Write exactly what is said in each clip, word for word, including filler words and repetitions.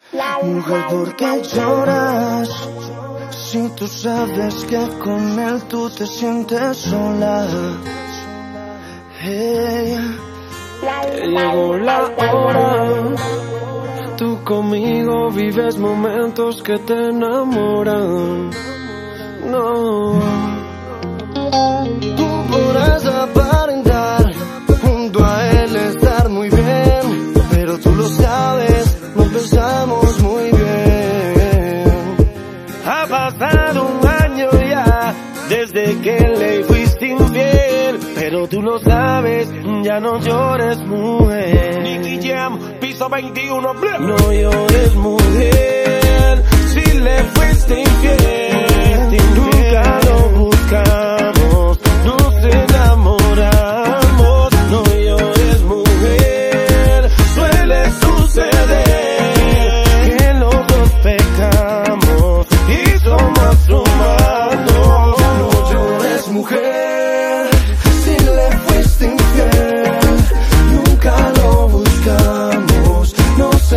Mujer, ¿por qué lloras? Si tú sabes que con él tú te sientes sola. Hey, llegó la hora. Tú conmigo vives momentos que te enamoran. No. Tú podrás aparentar junto a él estar muy bien, pero tú lo sabes, no pensamos muy bien. Ha pasado un año ya desde que le fuiste infiel, pero tú lo sabes, ya no llores, mujer. Nicky Jam, piso veintiuno, blah. No llores, mujer, si le fuiste infiel, nunca lo buscamos, nos enamoramos. No llores, mujer, suele suceder que los dos pecamos y somos humanos. No llores, mujer, si le fuiste infiel, nunca lo buscamos, nos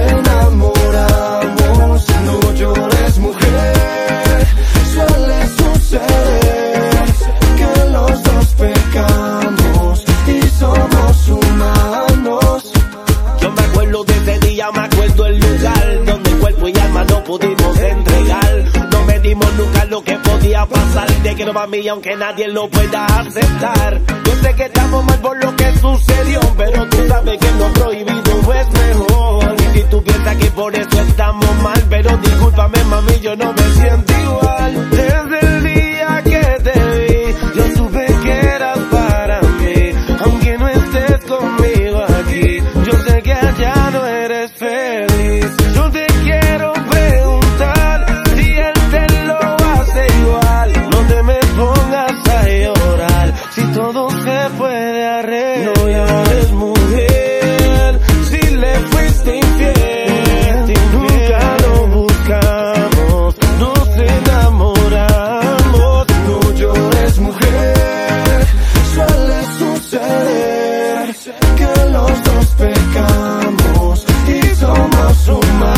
enamoramos. No llores, mujer, suele suceder que los dos pecamos y somos humanos. Yo me acuerdo de ese día, me acuerdo el lugar donde cuerpo y alma no pudimos entregar. No medimos nunca lo que podía pasar. Te quiero para mí aunque nadie lo pueda aceptar. Yo sé que estamos mal por lo que sucedió, pero tú sabes que lo prohibido es mejor. Y si tú piensas que por eso estamos mal, pero discúlpame mami, yo no me siento igual. Desde el día que te vi, yo supe que eras para mí, aunque no estés conmigo aquí. Yo sé que allá no eres feliz. Yo te quiero preguntar si él te lo hace igual. No te me pongas a llorar, si todo se puede arreglar. No llores, mujer, si le fuiste infiel, nunca lo buscamos, nos enamoramos. No llores, mujer, suele suceder que los dos pecamos y somos humanos.